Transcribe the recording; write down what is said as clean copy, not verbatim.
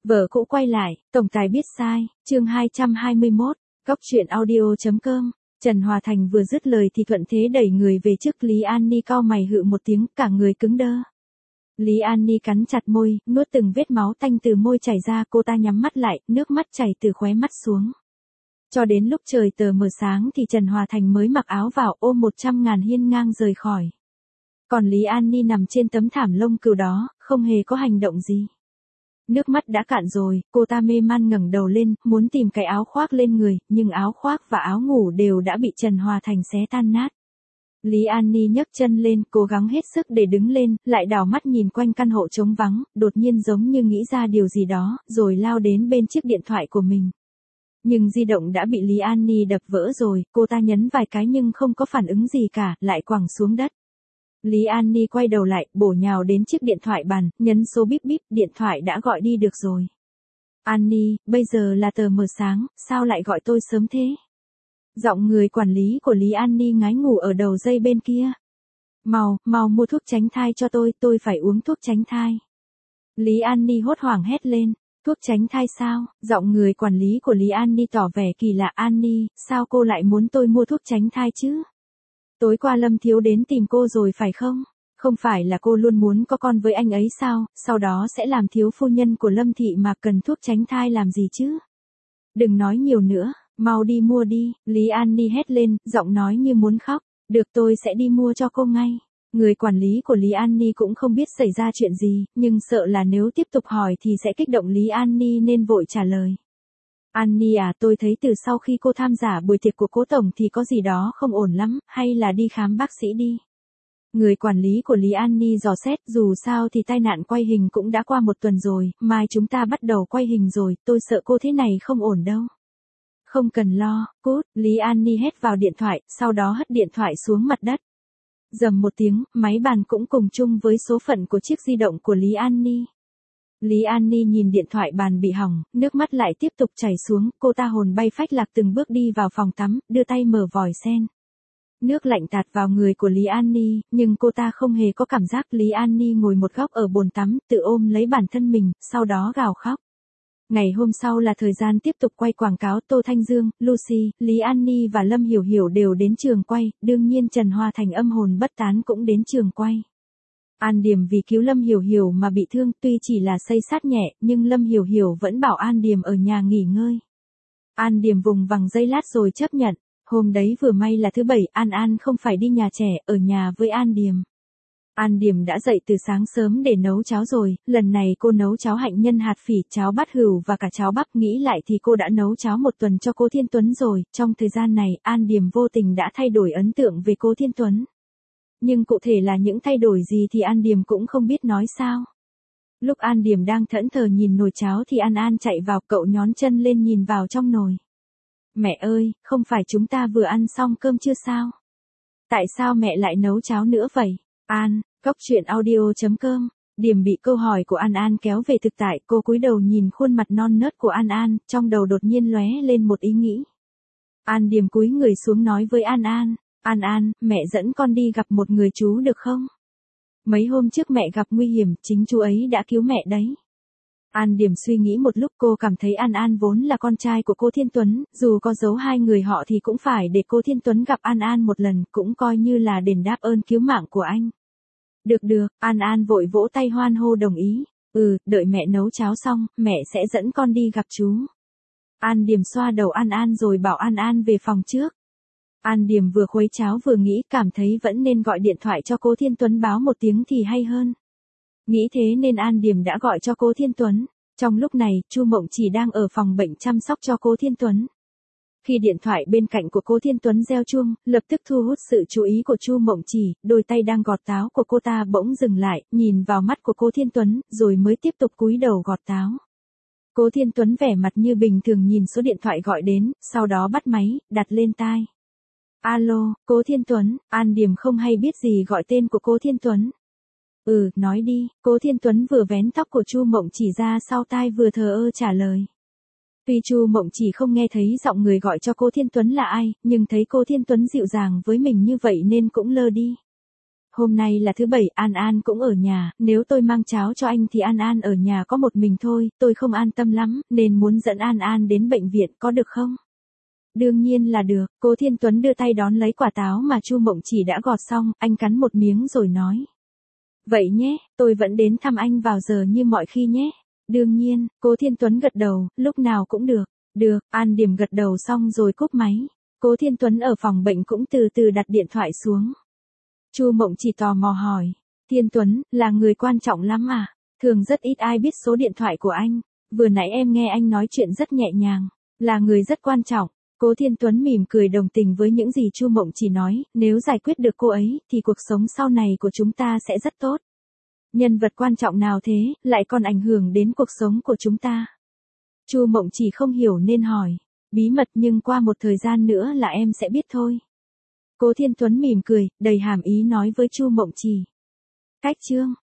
Vợ cũ quay lại, tổng tài biết sai, chương 221, Cóc truyện audio.com. Trần Hòa Thành vừa dứt lời thì thuận thế đẩy người về trước Lý An Ni, cau mày hự một tiếng, cả người cứng đơ. Lý An Ni cắn chặt môi, nuốt từng vết máu tanh từ môi chảy ra, cô ta nhắm mắt lại, nước mắt chảy từ khóe mắt xuống. Cho đến lúc trời tờ mờ sáng thì Trần Hòa Thành mới mặc áo vào, ôm 100.000 hiên ngang rời khỏi. Còn Lý An Ni nằm trên tấm thảm lông cừu đó, không hề có hành động gì. Nước mắt đã cạn rồi, cô ta mê man ngẩng đầu lên, muốn tìm cái áo khoác lên người, nhưng áo khoác và áo ngủ đều đã bị Trần Hòa Thành xé tan nát. Lý An Ni nhấc chân lên, cố gắng hết sức để đứng lên, lại đảo mắt nhìn quanh căn hộ trống vắng, đột nhiên giống như nghĩ ra điều gì đó, rồi lao đến bên chiếc điện thoại của mình. Nhưng di động đã bị Lý An Ni đập vỡ rồi, cô ta nhấn vài cái nhưng không có phản ứng gì cả, lại quẳng xuống đất. Lý An Ni quay đầu lại, bổ nhào đến chiếc điện thoại bàn, nhấn số bíp bíp, điện thoại đã gọi đi được rồi. An Ni, bây giờ là tờ mờ sáng, sao lại gọi tôi sớm thế? Giọng người quản lý của Lý An Ni ngái ngủ ở đầu dây bên kia. Mau mua thuốc tránh thai cho tôi phải uống thuốc tránh thai. Lý An Ni hốt hoảng hét lên, thuốc tránh thai sao? Giọng người quản lý của Lý An Ni tỏ vẻ kỳ lạ. An Ni, sao cô lại muốn tôi mua thuốc tránh thai chứ? Tối qua Lâm Thiếu đến tìm cô rồi phải không? Không phải là cô luôn muốn có con với anh ấy sao, sau đó sẽ làm thiếu phu nhân của Lâm Thị mà cần thuốc tránh thai làm gì chứ? Đừng nói nhiều nữa, mau đi mua đi, Lý An Ni hét lên, giọng nói như muốn khóc. Được, tôi sẽ đi mua cho cô ngay. Người quản lý của Lý An Ni cũng không biết xảy ra chuyện gì, nhưng sợ là nếu tiếp tục hỏi thì sẽ kích động Lý An Ni nên vội trả lời. An Ni à, tôi thấy từ sau khi cô tham gia buổi tiệc của cố tổng thì có gì đó không ổn lắm, hay là đi khám bác sĩ đi. Người quản lý của Lý An Ni dò xét, dù sao thì tai nạn quay hình cũng đã qua 1 tuần rồi, mai chúng ta bắt đầu quay hình rồi, tôi sợ cô thế này không ổn đâu. Không cần lo, cút, Lý An Ni hét vào điện thoại, sau đó hất điện thoại xuống mặt đất. Rầm một tiếng, máy bàn cũng cùng chung với số phận của chiếc di động của Lý An Ni. Lý An Ni nhìn điện thoại bàn bị hỏng, nước mắt lại tiếp tục chảy xuống, cô ta hồn bay phách lạc từng bước đi vào phòng tắm, đưa tay mở vòi sen. Nước lạnh tạt vào người của Lý An Ni, nhưng cô ta không hề có cảm giác. Lý An Ni ngồi một góc ở bồn tắm, tự ôm lấy bản thân mình, sau đó gào khóc. Ngày hôm sau là thời gian tiếp tục quay quảng cáo. Tô Thanh Dương, Lucy, Lý An Ni và Lâm Hiểu Hiểu đều đến trường quay, đương nhiên Trần Hòa Thành âm hồn bất tán cũng đến trường quay. An Điềm vì cứu Lâm Hiểu Hiểu mà bị thương, tuy chỉ là xây xát nhẹ, nhưng Lâm Hiểu Hiểu vẫn bảo An Điềm ở nhà nghỉ ngơi. An Điềm vùng vằng giây lát rồi chấp nhận. Hôm đấy vừa may là thứ Bảy, An không phải đi nhà trẻ, ở nhà với An Điềm. An Điềm đã dậy từ sáng sớm để nấu cháo rồi, lần này cô nấu cháo hạnh nhân hạt phỉ, cháo bát hửu và cả cháo bắp. Nghĩ lại thì cô đã nấu cháo 1 tuần cho cô Thiên Tuấn rồi, trong thời gian này, An Điềm vô tình đã thay đổi ấn tượng về cô Thiên Tuấn. Nhưng cụ thể là những thay đổi gì thì An Điềm cũng không biết nói sao. Lúc An Điềm đang thẫn thờ nhìn nồi cháo thì An chạy vào, cậu nhón chân lên nhìn vào trong nồi. Mẹ ơi, không phải chúng ta vừa ăn xong cơm chưa sao? Tại sao mẹ lại nấu cháo nữa vậy? Cóc truyện audio.com. Điềm bị câu hỏi của An kéo về thực tại, cô cúi đầu nhìn khuôn mặt non nớt của An, trong đầu đột nhiên lóe lên một ý nghĩ. Điềm cúi người xuống nói với An, mẹ dẫn con đi gặp một người chú được không? Mấy hôm trước mẹ gặp nguy hiểm, chính chú ấy đã cứu mẹ đấy. An Điềm suy nghĩ một lúc, cô cảm thấy An vốn là con trai của cô Thiên Tuấn, dù có giấu hai người họ thì cũng phải để cô Thiên Tuấn gặp An một lần, cũng coi như là đền đáp ơn cứu mạng của anh. Được, An vội vỗ tay hoan hô đồng ý. Đợi mẹ nấu cháo xong, mẹ sẽ dẫn con đi gặp chú. An Điềm xoa đầu An rồi bảo An về phòng trước. An Điềm vừa khuấy cháo vừa nghĩ, cảm thấy vẫn nên gọi điện thoại cho cô Thiên Tuấn báo một tiếng thì hay hơn. Nghĩ thế nên An Điềm đã gọi cho cô Thiên Tuấn. Trong lúc này, Chu Mộng Chỉ đang ở phòng bệnh chăm sóc cho cô Thiên Tuấn. Khi điện thoại bên cạnh của cô Thiên Tuấn reo chuông, lập tức thu hút sự chú ý của Chu Mộng Chỉ, đôi tay đang gọt táo của cô ta bỗng dừng lại, nhìn vào mắt của cô Thiên Tuấn, rồi mới tiếp tục cúi đầu gọt táo. Cô Thiên Tuấn vẻ mặt như bình thường nhìn số điện thoại gọi đến, sau đó bắt máy, đặt lên tai. Alo, cô Thiên Tuấn. An Điềm không hay biết gì gọi tên của cô Thiên Tuấn. Nói đi, cô Thiên Tuấn vừa vén tóc của Chu Mộng Chỉ ra sau tai vừa thờ ơ trả lời. Tuy Chu Mộng Chỉ không nghe thấy giọng người gọi cho cô Thiên Tuấn là ai, nhưng thấy cô Thiên Tuấn dịu dàng với mình như vậy nên cũng lơ đi. Hôm nay là thứ bảy, An An cũng ở nhà, nếu tôi mang cháo cho anh thì An An ở nhà có một mình thôi, tôi không an tâm lắm, nên muốn dẫn An An đến bệnh viện, có được không? Đương nhiên là được, Cố Thiên Tuấn đưa tay đón lấy quả táo mà Chu Mộng Chỉ đã gọt xong, anh cắn một miếng rồi nói. Vậy nhé, tôi vẫn đến thăm anh vào giờ như mọi khi nhé. Đương nhiên, Cố Thiên Tuấn gật đầu, lúc nào cũng được. Được, An Điểm gật đầu xong rồi cúp máy. Cố Thiên Tuấn ở phòng bệnh cũng từ từ đặt điện thoại xuống. Chu Mộng Chỉ tò mò hỏi. Thiên Tuấn, là người quan trọng lắm à? Thường rất ít ai biết số điện thoại của anh. Vừa nãy em nghe anh nói chuyện rất nhẹ nhàng. Là người rất quan trọng. Cố Thiên Tuấn mỉm cười đồng tình với những gì Chu Mộng Chỉ nói, nếu giải quyết được cô ấy, thì cuộc sống sau này của chúng ta sẽ rất tốt. Nhân vật quan trọng nào thế, lại còn ảnh hưởng đến cuộc sống của chúng ta? Chu Mộng Chỉ không hiểu nên hỏi. Bí mật nhưng qua một thời gian nữa là em sẽ biết thôi. Cố Thiên Tuấn mỉm cười, đầy hàm ý nói với Chu Mộng Chỉ. Cách chương